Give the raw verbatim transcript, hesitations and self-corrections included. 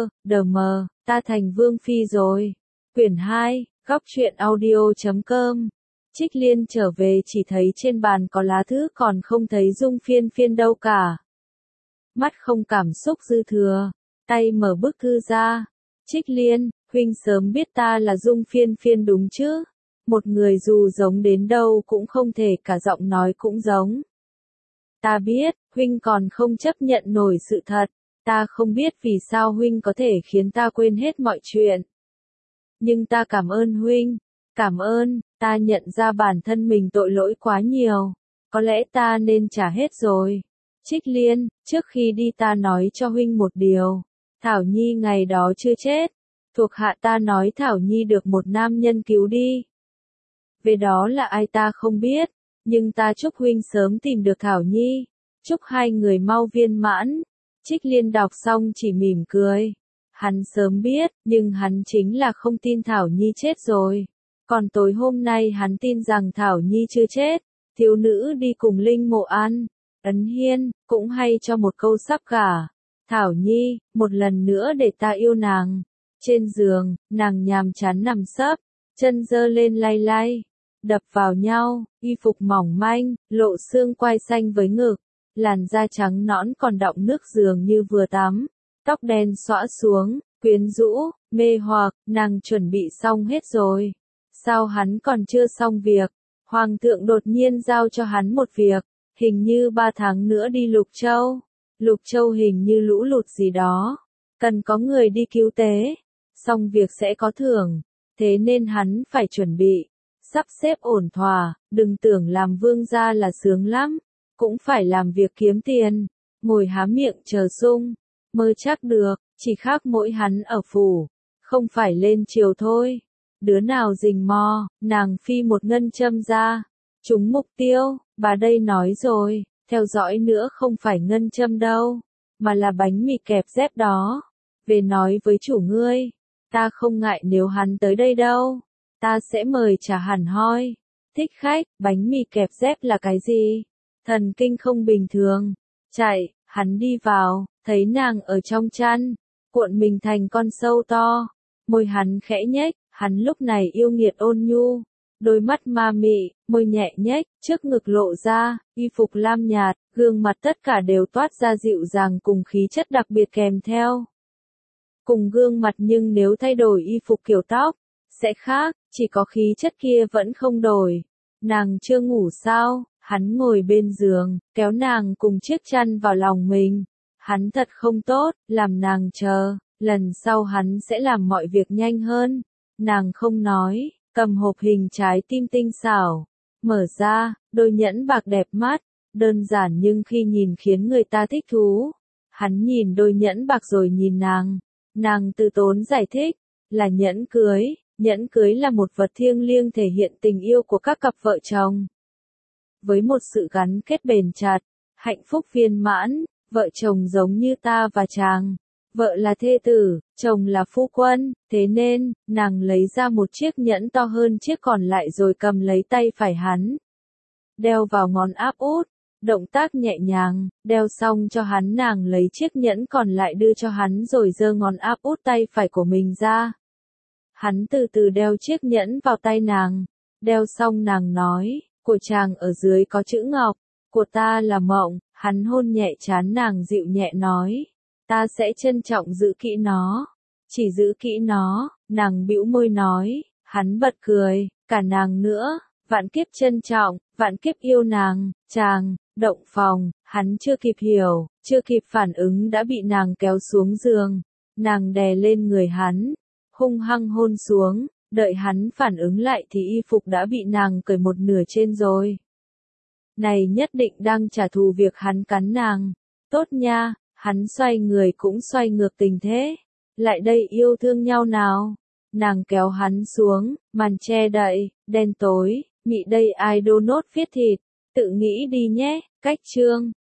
đờ mờ, ta thành vương phi rồi. Quyển hai, góc truyện audio chấm com. Trích Liên trở về chỉ thấy trên bàn có lá thư còn không thấy Dung Phiên Phiên đâu cả. Mắt không cảm xúc dư thừa, tay mở bức thư ra. Trích Liên, huynh sớm biết ta là Dung Phiên Phiên đúng chứ? Một người dù giống đến đâu cũng không thể cả giọng nói cũng giống. Ta biết, huynh còn không chấp nhận nổi sự thật, ta không biết vì sao huynh có thể khiến ta quên hết mọi chuyện. Nhưng ta cảm ơn huynh, cảm ơn, ta nhận ra bản thân mình tội lỗi quá nhiều, có lẽ ta nên trả hết rồi. Trích Liên, trước khi đi ta nói cho huynh một điều, Thảo Nhi ngày đó chưa chết, thuộc hạ ta nói Thảo Nhi được một nam nhân cứu đi. Về đó là ai ta không biết, nhưng ta chúc huynh sớm tìm được Thảo Nhi, chúc hai người mau viên mãn. Trích Liên đọc xong chỉ mỉm cười. Hắn sớm biết, nhưng hắn chính là không tin Thảo Nhi chết rồi. Còn tối hôm nay hắn tin rằng Thảo Nhi chưa chết. Thiếu nữ đi cùng Linh Mộ ăn, Ấn Hiên, cũng hay cho một câu sắp gả. Thảo Nhi, một lần nữa để ta yêu nàng. Trên giường, nàng nhàm chán nằm sấp, chân giơ lên lay lay, đập vào nhau, y phục mỏng manh, lộ xương quai xanh với ngực. Làn da trắng nõn còn đọng nước dường như vừa tắm, tóc đen xõa xuống, quyến rũ, mê hoặc, nàng chuẩn bị xong hết rồi. Sao hắn còn chưa xong việc? Hoàng thượng đột nhiên giao cho hắn một việc, hình như ba tháng nữa đi Lục Châu. Lục Châu hình như lũ lụt gì đó, cần có người đi cứu tế, xong việc sẽ có thưởng, thế nên hắn phải chuẩn bị, sắp xếp ổn thỏa, đừng tưởng làm vương gia là sướng lắm. Cũng phải làm việc kiếm tiền, ngồi há miệng chờ sung, mơ chắc được, chỉ khác mỗi hắn ở phủ, không phải lên chiều thôi. Đứa nào rình mò, nàng phi một ngân châm ra, trúng mục tiêu, bà đây nói rồi, theo dõi nữa không phải ngân châm đâu, mà là bánh mì kẹp dép đó. Về nói với chủ ngươi, ta không ngại nếu hắn tới đây đâu, ta sẽ mời trà hẳn hoi. Thích khách, bánh mì kẹp dép là cái gì? Thần kinh không bình thường. Chạy, hắn đi vào, thấy nàng ở trong chăn, cuộn mình thành con sâu to. Môi hắn khẽ nhếch, hắn lúc này yêu nghiệt ôn nhu. Đôi mắt ma mị, môi nhẹ nhếch, trước ngực lộ ra, y phục lam nhạt, gương mặt tất cả đều toát ra dịu dàng cùng khí chất đặc biệt kèm theo. Cùng gương mặt nhưng nếu thay đổi y phục kiểu tóc, sẽ khác, chỉ có khí chất kia vẫn không đổi. Nàng chưa ngủ sao? Hắn ngồi bên giường, kéo nàng cùng chiếc chăn vào lòng mình. Hắn thật không tốt, làm nàng chờ, lần sau hắn sẽ làm mọi việc nhanh hơn. Nàng không nói, cầm hộp hình trái tim tinh xảo, mở ra, đôi nhẫn bạc đẹp mắt, đơn giản nhưng khi nhìn khiến người ta thích thú. Hắn nhìn đôi nhẫn bạc rồi nhìn nàng, nàng từ tốn giải thích, là nhẫn cưới, nhẫn cưới là một vật thiêng liêng thể hiện tình yêu của các cặp vợ chồng. Với một sự gắn kết bền chặt, hạnh phúc viên mãn, vợ chồng giống như ta và chàng. Vợ là thê tử, chồng là phu quân, thế nên, nàng lấy ra một chiếc nhẫn to hơn chiếc còn lại rồi cầm lấy tay phải hắn. Đeo vào ngón áp út, động tác nhẹ nhàng, đeo xong cho hắn nàng lấy chiếc nhẫn còn lại đưa cho hắn rồi giơ ngón áp út tay phải của mình ra. Hắn từ từ đeo chiếc nhẫn vào tay nàng, đeo xong nàng nói. Của chàng ở dưới có chữ ngọc, của ta là mộng. Hắn hôn nhẹ trán nàng dịu nhẹ nói, ta sẽ trân trọng giữ kỹ nó, chỉ giữ kỹ nó. Nàng bĩu môi nói, hắn bật cười, cả nàng nữa, vạn kiếp trân trọng, vạn kiếp yêu nàng. Chàng, động phòng, hắn chưa kịp hiểu, chưa kịp phản ứng đã bị nàng kéo xuống giường, nàng đè lên người hắn, hung hăng hôn xuống. Đợi hắn phản ứng lại thì y phục đã bị nàng cởi một nửa trên rồi. Này nhất định đang trả thù việc hắn cắn nàng. Tốt nha, hắn xoay người cũng xoay ngược tình thế. Lại đây yêu thương nhau nào. Nàng kéo hắn xuống, màn che đậy, đen tối, mị đây idol nốt viết thịt. Tự nghĩ đi nhé, cách chương.